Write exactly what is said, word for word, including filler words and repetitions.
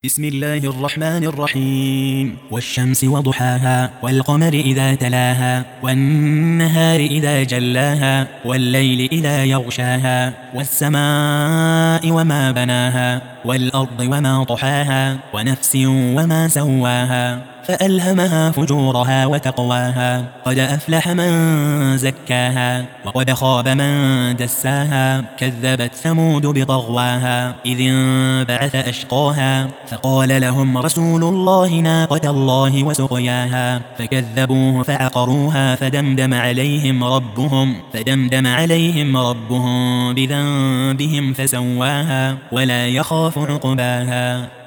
بسم الله الرحمن الرحيم والشمس وضحاها والقمر إذا تلاها والنهار إذا جلاها والليل إذا يغشاها والسماء وما بناها والأرض وما طحاها ونفس وما سواها فألهمها فجورها وتقواها قد أفلح من زكاها وقد خاب من دساها كذبت ثمود بطغواها إذ انبعث أشقاها فقال لهم رسول الله ناقة الله وسقياها فكذبوه فعقروها فدمدم عليهم ربهم فدمدم عليهم ربهم بذنبهم فسواها ولا يخاف عقباها.